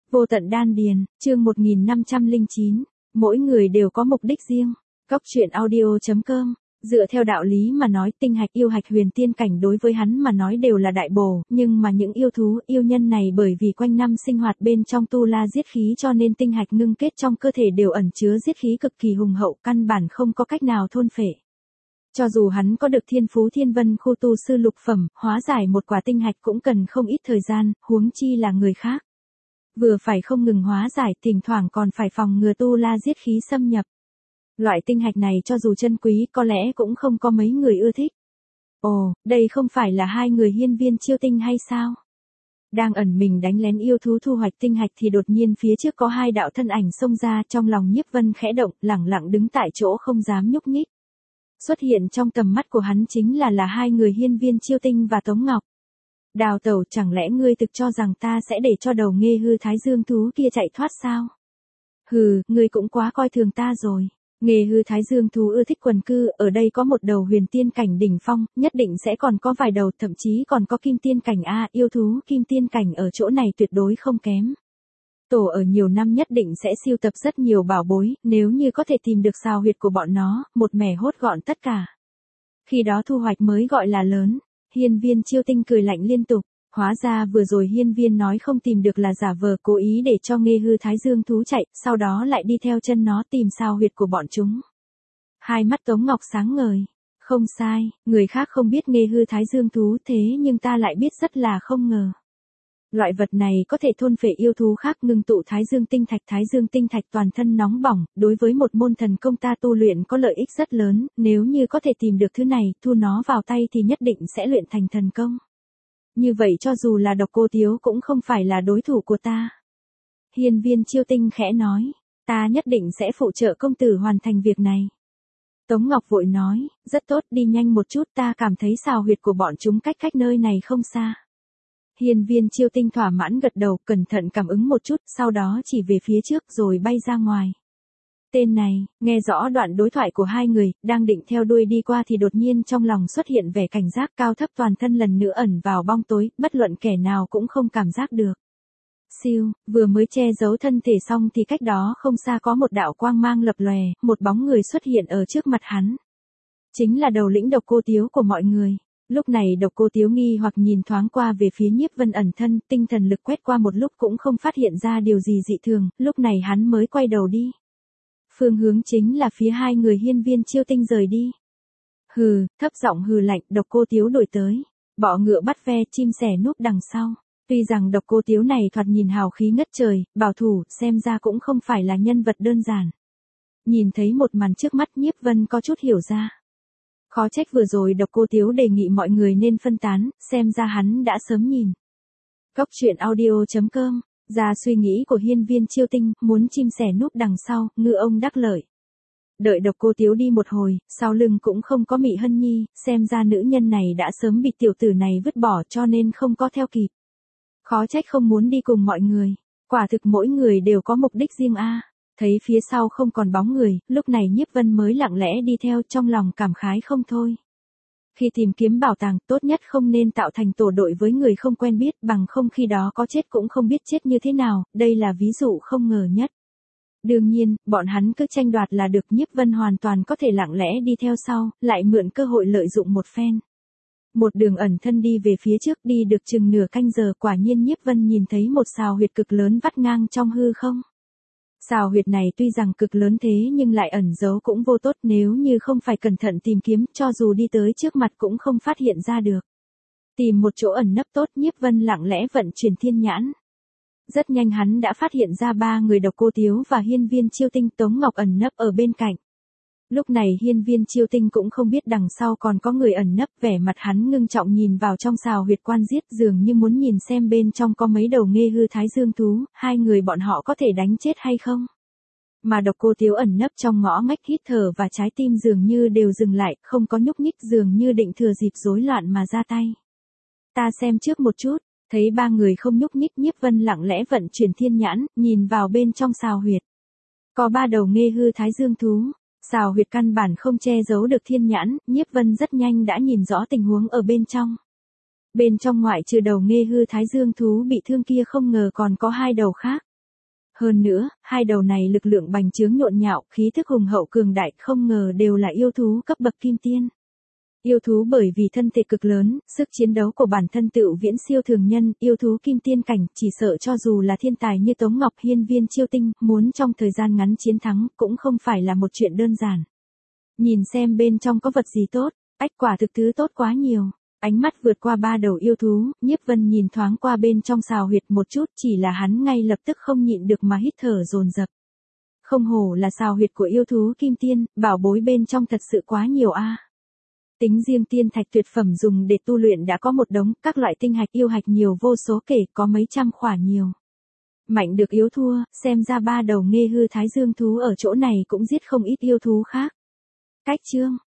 Vô tận đan điền, chương 1509, mỗi người đều có mục đích riêng. Góc truyện audio.com, dựa theo đạo lý mà nói tinh hạch yêu hạch huyền tiên cảnh đối với hắn mà nói đều là đại bổ, nhưng mà những yêu thú, yêu nhân này bởi vì quanh năm sinh hoạt bên trong tu la giết khí cho nên tinh hạch ngưng kết trong cơ thể đều ẩn chứa giết khí cực kỳ hùng hậu, căn bản không có cách nào thôn phệ. Cho dù hắn có được thiên phú thiên vân khu tu sư lục phẩm, hóa giải một quả tinh hạch cũng cần không ít thời gian, huống chi là người khác. Vừa phải không ngừng hóa giải, thỉnh thoảng còn phải phòng ngừa tu la giết khí xâm nhập. Loại tinh hạch này cho dù chân quý có lẽ cũng không có mấy người ưa thích. Ồ, đây không phải là hai người hiên viên chiêu tinh hay sao? Đang ẩn mình đánh lén yêu thú thu hoạch tinh hạch thì đột nhiên phía trước có hai đạo thân ảnh xông ra, trong lòng Nhiếp Vân khẽ động, lẳng lặng đứng tại chỗ không dám nhúc nhích. Xuất hiện trong tầm mắt của hắn chính là hai người hiên viên chiêu tinh và Tống Ngọc. Đào Tẩu, chẳng lẽ ngươi thực cho rằng ta sẽ để cho đầu nghê hư thái dương thú kia chạy thoát sao? Hừ, ngươi cũng quá coi thường ta rồi. Nghê hư thái dương thú ưa thích quần cư, ở đây có một đầu huyền tiên cảnh đỉnh phong, nhất định sẽ còn có vài đầu, thậm chí còn có kim tiên cảnh a, yêu thú kim tiên cảnh ở chỗ này tuyệt đối không kém. Tổ ở nhiều năm nhất định sẽ sưu tập rất nhiều bảo bối, nếu như có thể tìm được sao huyệt của bọn nó, một mẻ hốt gọn tất cả. Khi đó thu hoạch mới gọi là lớn. Hiên viên chiêu tinh cười lạnh liên tục, hóa ra vừa rồi hiên viên nói không tìm được là giả vờ, cố ý để cho nghê hư thái dương thú chạy, sau đó lại đi theo chân nó tìm sao huyệt của bọn chúng. Hai mắt Tống Ngọc sáng ngời, không sai, người khác không biết nghê hư thái dương thú thế nhưng ta lại biết rất là không ngờ. Loại vật này có thể thôn phệ yêu thú khác, ngưng tụ thái dương tinh thạch toàn thân nóng bỏng, đối với một môn thần công ta tu luyện có lợi ích rất lớn, nếu như có thể tìm được thứ này, thu nó vào tay thì nhất định sẽ luyện thành thần công. Như vậy cho dù là Độc Cô Tiếu cũng không phải là đối thủ của ta. Hiên viên chiêu tinh khẽ nói, ta nhất định sẽ phụ trợ công tử hoàn thành việc này. Tống Ngọc vội nói, rất tốt, đi nhanh một chút, ta cảm thấy sao huyệt của bọn chúng cách nơi này không xa. Hiên viên chiêu tinh thỏa mãn gật đầu, cẩn thận cảm ứng một chút, sau đó chỉ về phía trước rồi bay ra ngoài. Tên này, nghe rõ đoạn đối thoại của hai người, đang định theo đuôi đi qua thì đột nhiên trong lòng xuất hiện vẻ cảnh giác, cao thấp toàn thân lần nữa ẩn vào bóng tối, bất luận kẻ nào cũng không cảm giác được. Siêu, vừa mới che giấu thân thể xong thì cách đó không xa có một đạo quang mang lập lòe, một bóng người xuất hiện ở trước mặt hắn. Chính là đầu lĩnh Độc Cô Tiếu của mọi người. Lúc này Độc Cô Tiếu nghi hoặc nhìn thoáng qua về phía Nhiếp Vân ẩn thân, tinh thần lực quét qua một lúc cũng không phát hiện ra điều gì dị thường, lúc này hắn mới quay đầu đi. Phương hướng chính là phía hai người hiên viên chiêu tinh rời đi. Hừ, thấp giọng hừ lạnh, Độc Cô Tiếu đuổi tới. Bọ ngựa bắt ve, chim sẻ núp đằng sau. Tuy rằng Độc Cô Tiếu này thoạt nhìn hào khí ngất trời, bảo thủ, xem ra cũng không phải là nhân vật đơn giản. Nhìn thấy một màn trước mắt Nhiếp Vân có chút hiểu ra. Khó trách vừa rồi Độc Cô Tiếu đề nghị mọi người nên phân tán, xem ra hắn đã sớm nhìn. Góc truyện audio.com, ra suy nghĩ của hiên viên chiêu tinh, muốn chim sẻ núp đằng sau, ngư ông đắc lợi. Đợi Độc Cô Tiếu đi một hồi, sau lưng cũng không có Mị Hân Nhi, xem ra nữ nhân này đã sớm bị tiểu tử này vứt bỏ cho nên không có theo kịp. Khó trách không muốn đi cùng mọi người, quả thực mỗi người đều có mục đích riêng a. Thấy phía sau không còn bóng người, lúc này Nhiếp Vân mới lặng lẽ đi theo, trong lòng cảm khái không thôi. Khi tìm kiếm bảo tàng, tốt nhất không nên tạo thành tổ đội với người không quen biết, bằng không khi đó có chết cũng không biết chết như thế nào, đây là ví dụ không ngờ nhất. Đương nhiên, bọn hắn cứ tranh đoạt là được, Nhiếp Vân hoàn toàn có thể lặng lẽ đi theo sau, lại mượn cơ hội lợi dụng một phen. Một đường ẩn thân đi về phía trước, đi được chừng nửa canh giờ, quả nhiên Nhiếp Vân nhìn thấy một sào huyệt cực lớn vắt ngang trong hư không. Sào huyệt này tuy rằng cực lớn thế nhưng lại ẩn giấu cũng vô tốt, nếu như không phải cẩn thận tìm kiếm, cho dù đi tới trước mặt cũng không phát hiện ra được. Tìm một chỗ ẩn nấp tốt, Nhiếp Vân lặng lẽ vận chuyển thiên nhãn. Rất nhanh hắn đã phát hiện ra ba người Độc Cô Tiếu và hiên viên chiêu tinh, Tống Ngọc ẩn nấp ở bên cạnh. Lúc này hiên viên chiêu tinh cũng không biết đằng sau còn có người ẩn nấp, vẻ mặt hắn ngưng trọng nhìn vào trong sào huyệt quan giết, dường như muốn nhìn xem bên trong có mấy đầu nghê hư thái dương thú, hai người bọn họ có thể đánh chết hay không. Mà Độc Cô Tiếu ẩn nấp trong ngõ ngách, hít thở và trái tim dường như đều dừng lại, không có nhúc nhích, dường như định thừa dịp rối loạn mà ra tay. Ta xem trước một chút, thấy ba người không nhúc nhích, Nhiếp Vân lặng lẽ vận chuyển thiên nhãn, nhìn vào bên trong sào huyệt. Có ba đầu nghê hư thái dương thú. Sào huyệt căn bản không che giấu được thiên nhãn, Nhiếp Vân rất nhanh đã nhìn rõ tình huống ở bên trong. Bên trong ngoại trừ đầu nghê hư thái dương thú bị thương kia không ngờ còn có hai đầu khác. Hơn nữa, hai đầu này lực lượng bành trướng nhộn nhạo, khí thức hùng hậu cường đại, không ngờ đều là yêu thú cấp bậc kim tiên. Yêu thú bởi vì thân thể cực lớn, sức chiến đấu của bản thân tựu viễn siêu thường nhân, yêu thú kim tiên cảnh, chỉ sợ cho dù là thiên tài như Tống Ngọc Hiên Viên Chiêu Tinh, muốn trong thời gian ngắn chiến thắng, cũng không phải là một chuyện đơn giản. Nhìn xem bên trong có vật gì tốt, ách quả thực thứ tốt quá nhiều. Ánh mắt vượt qua ba đầu yêu thú, Nhiếp Vân nhìn thoáng qua bên trong xào huyệt một chút, chỉ là hắn ngay lập tức không nhịn được mà hít thở dồn dập. Không hổ là xào huyệt của yêu thú kim tiên, bảo bối bên trong thật sự quá nhiều a. Tính riêng tiên thạch tuyệt phẩm dùng để tu luyện đã có một đống, các loại tinh hạch yêu hạch nhiều vô số kể, có mấy trăm khỏa nhiều. Mạnh được yếu thua, xem ra ba đầu nghê hư thái dương thú ở chỗ này cũng giết không ít yêu thú khác. Cách chương